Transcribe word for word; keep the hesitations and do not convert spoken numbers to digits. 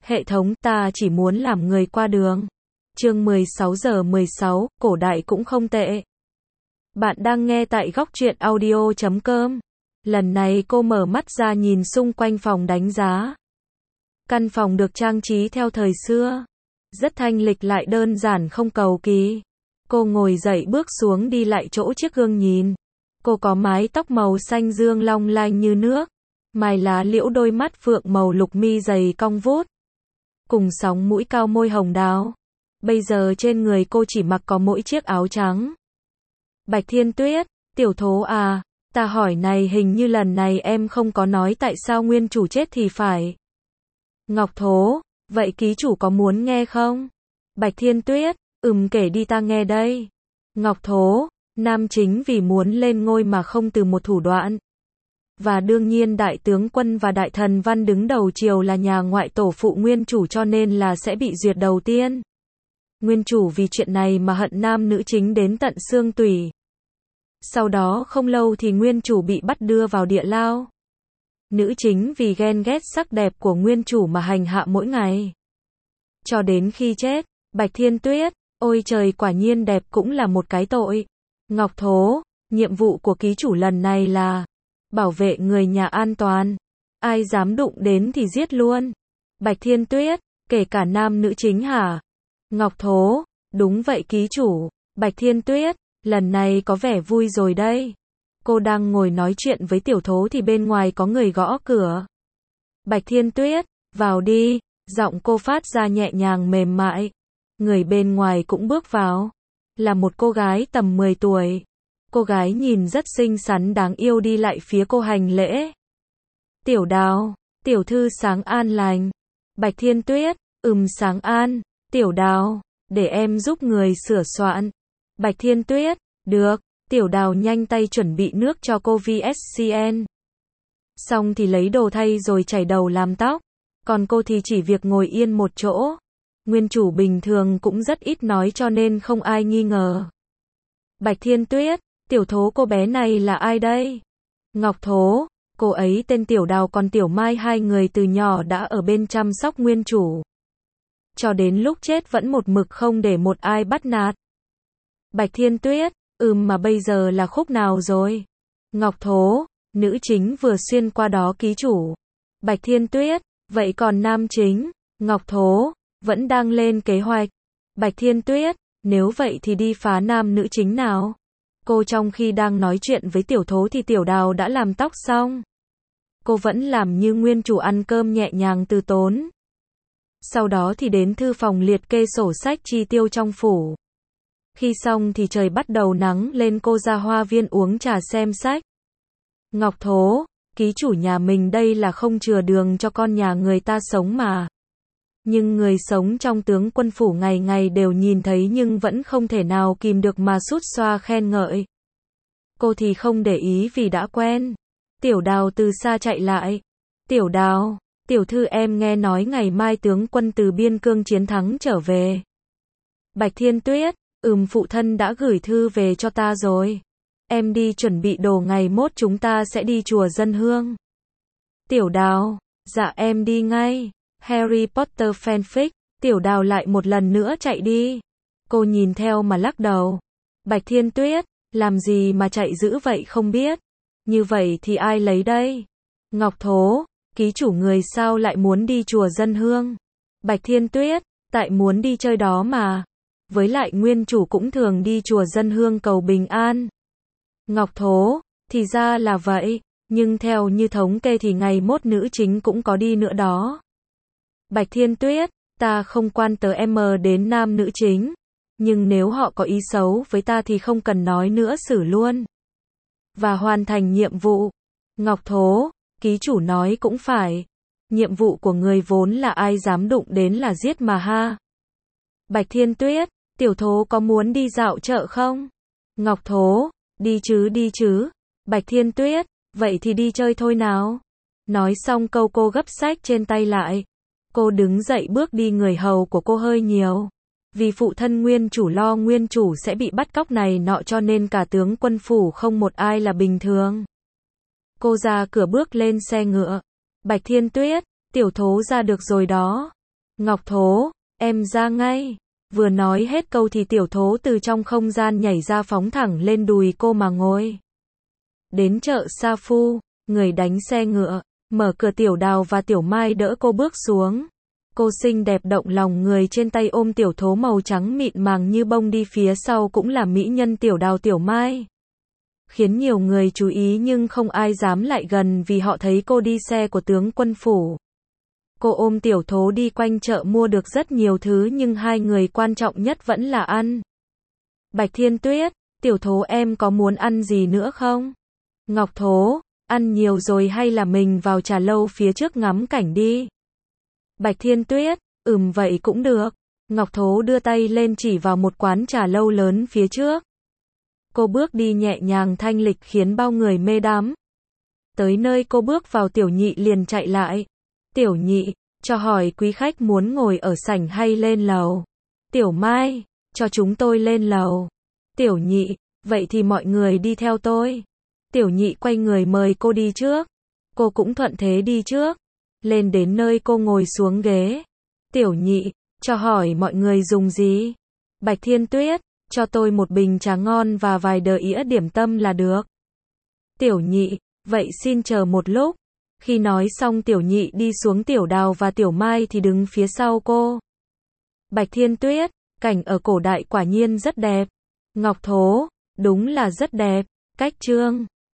Hệ thống, ta chỉ muốn làm người qua đường. Chương mười sáu giờ mười sáu, cổ đại cũng không tệ. Bạn đang nghe tại góc truyện audio chấm com. Lần này cô mở mắt ra nhìn xung quanh phòng đánh giá. Căn phòng được trang trí theo thời xưa. Rất thanh lịch lại đơn giản không cầu kỳ. Cô ngồi dậy bước xuống đi lại chỗ chiếc gương nhìn. Cô có mái tóc màu xanh dương long lanh như nước. Mày lá liễu đôi mắt phượng màu lục mi dày cong vút. Cùng sóng mũi cao môi hồng đào. Bây giờ trên người cô chỉ mặc có mỗi chiếc áo trắng. Bạch Thiên Tuyết, tiểu thố à, ta hỏi này hình như lần này em không có nói tại sao nguyên chủ chết thì phải. Ngọc Thố, vậy ký chủ có muốn nghe không? Bạch Thiên Tuyết, ừm kể đi ta nghe đây. Ngọc Thố, nam chính vì muốn lên ngôi mà không từ một thủ đoạn. Và đương nhiên đại tướng quân và đại thần văn đứng đầu triều là nhà ngoại tổ phụ nguyên chủ cho nên là sẽ bị duyệt đầu tiên. Nguyên chủ vì chuyện này mà hận nam nữ chính đến tận xương tủy. Sau đó không lâu thì nguyên chủ bị bắt đưa vào địa lao. Nữ chính vì ghen ghét sắc đẹp của nguyên chủ mà hành hạ mỗi ngày. Cho đến khi chết, Bạch Thiên Tuyết, ôi trời quả nhiên đẹp cũng là một cái tội. Ngọc Thố, nhiệm vụ của ký chủ lần này là bảo vệ người nhà an toàn. Ai dám đụng đến thì giết luôn. Bạch Thiên Tuyết, kể cả nam nữ chính hả? Ngọc Thố, đúng vậy ký chủ. Bạch Thiên Tuyết, lần này có vẻ vui rồi đây. Cô đang ngồi nói chuyện với tiểu thố thì bên ngoài có người gõ cửa. Bạch Thiên Tuyết, vào đi. Giọng cô phát ra nhẹ nhàng mềm mại. Người bên ngoài cũng bước vào. Là một cô gái tầm mười tuổi. Cô gái nhìn rất xinh xắn đáng yêu đi lại phía cô hành lễ. Tiểu Đào, tiểu thư sáng an lành. Bạch Thiên Tuyết, ừm sáng an. Tiểu Đào, để em giúp người sửa soạn. Bạch Thiên Tuyết, được. Tiểu Đào nhanh tay chuẩn bị nước cho cô vê ét xê en. Xong thì lấy đồ thay rồi chải đầu làm tóc. Còn cô thì chỉ việc ngồi yên một chỗ. Nguyên chủ bình thường cũng rất ít nói cho nên không ai nghi ngờ. Bạch Thiên Tuyết, tiểu thố cô bé này là ai đây? Ngọc Thố, cô ấy tên Tiểu Đào còn Tiểu Mai hai người từ nhỏ đã ở bên chăm sóc nguyên chủ. Cho đến lúc chết vẫn một mực không để một ai bắt nạt. Bạch Thiên Tuyết, ừm mà bây giờ là khúc nào rồi? Ngọc Thố, nữ chính vừa xuyên qua đó ký chủ. Bạch Thiên Tuyết, vậy còn nam chính? Ngọc Thố, vẫn đang lên kế hoạch. Bạch Thiên Tuyết, nếu vậy thì đi phá nam nữ chính nào? Cô trong khi đang nói chuyện với tiểu thố thì Tiểu Đào đã làm tóc xong. Cô vẫn làm như nguyên chủ ăn cơm nhẹ nhàng từ tốn. Sau đó thì đến thư phòng liệt kê sổ sách chi tiêu trong phủ. Khi xong thì trời bắt đầu nắng lên cô ra hoa viên uống trà xem sách. Ngọc Thố, ký chủ nhà mình đây là không chừa đường cho con nhà người ta sống mà. Nhưng người sống trong tướng quân phủ ngày ngày đều nhìn thấy nhưng vẫn không thể nào kìm được mà sút xoa khen ngợi. Cô thì không để ý vì đã quen. Tiểu Đào từ xa chạy lại. Tiểu Đào, tiểu thư em nghe nói ngày mai tướng quân từ biên cương chiến thắng trở về. Bạch Thiên Tuyết, ừm phụ thân đã gửi thư về cho ta rồi. Em đi chuẩn bị đồ ngày mốt chúng ta sẽ đi chùa dân hương. Tiểu Đào, dạ em đi ngay. Harry Potter fanfic, Tiểu Đào lại một lần nữa chạy đi. Cô nhìn theo mà lắc đầu. Bạch Thiên Tuyết, làm gì mà chạy dữ vậy không biết. Như vậy thì ai lấy đây? Ngọc Thố, ký chủ người sao lại muốn đi chùa dân hương? Bạch Thiên Tuyết, tại muốn đi chơi đó mà. Với lại nguyên chủ cũng thường đi chùa dân hương cầu bình an. Ngọc Thố, thì ra là vậy, nhưng theo như thống kê thì ngày mốt nữ chính cũng có đi nữa đó. Bạch Thiên Tuyết, ta không quan tới em đến nam nữ chính. Nhưng nếu họ có ý xấu với ta thì không cần nói nữa xử luôn. Và hoàn thành nhiệm vụ. Ngọc Thố, ký chủ nói cũng phải. Nhiệm vụ của người vốn là ai dám đụng đến là giết mà ha. Bạch Thiên Tuyết, tiểu thố có muốn đi dạo chợ không? Ngọc Thố, đi chứ đi chứ. Bạch Thiên Tuyết, vậy thì đi chơi thôi nào. Nói xong câu cô gấp sách trên tay lại. Cô đứng dậy bước đi người hầu của cô hơi nhiều. Vì phụ thân nguyên chủ lo nguyên chủ sẽ bị bắt cóc này nọ cho nên cả tướng quân phủ không một ai là bình thường. Cô ra cửa bước lên xe ngựa. Bạch Thiên Tuyết, tiểu thố ra được rồi đó. Ngọc Thố, em ra ngay. Vừa nói hết câu thì Tiểu Thố từ trong không gian nhảy ra phóng thẳng lên đùi cô mà ngồi. Đến chợ Sa Phu, người đánh xe ngựa, mở cửa Tiểu Đào và Tiểu Mai đỡ cô bước xuống. Cô xinh đẹp động lòng người trên tay ôm Tiểu Thố màu trắng mịn màng như bông, đi phía sau cũng là mỹ nhân Tiểu Đào Tiểu Mai. Khiến nhiều người chú ý nhưng không ai dám lại gần vì họ thấy cô đi xe của tướng quân phủ. Cô ôm Tiểu Thố đi quanh chợ mua được rất nhiều thứ nhưng hai người quan trọng nhất vẫn là ăn. Bạch Thiên Tuyết, Tiểu Thố em có muốn ăn gì nữa không? Ngọc Thố, ăn nhiều rồi hay là mình vào trà lâu phía trước ngắm cảnh đi? Bạch Thiên Tuyết, ừm vậy cũng được. Ngọc Thố đưa tay lên chỉ vào một quán trà lâu lớn phía trước. Cô bước đi nhẹ nhàng thanh lịch khiến bao người mê đắm. Tới nơi cô bước vào, Tiểu Nhị liền chạy lại. Tiểu Nhị, cho hỏi quý khách muốn ngồi ở sảnh hay lên lầu? Tiểu Mai, cho chúng tôi lên lầu. Tiểu Nhị, vậy thì mọi người đi theo tôi. Tiểu Nhị quay người mời cô đi trước. Cô cũng thuận thế đi trước. Lên đến nơi cô ngồi xuống ghế. Tiểu Nhị, cho hỏi mọi người dùng gì? Bạch Thiên Tuyết, cho tôi một bình trà ngon và vài đĩa điểm tâm là được. Tiểu Nhị, vậy xin chờ một lúc. Khi nói xong Tiểu Nhị đi xuống, Tiểu Đào và Tiểu Mai thì đứng phía sau cô. Bạch Thiên Tuyết, cảnh ở cổ đại quả nhiên rất đẹp. Ngọc Thố, đúng là rất đẹp. Cách chương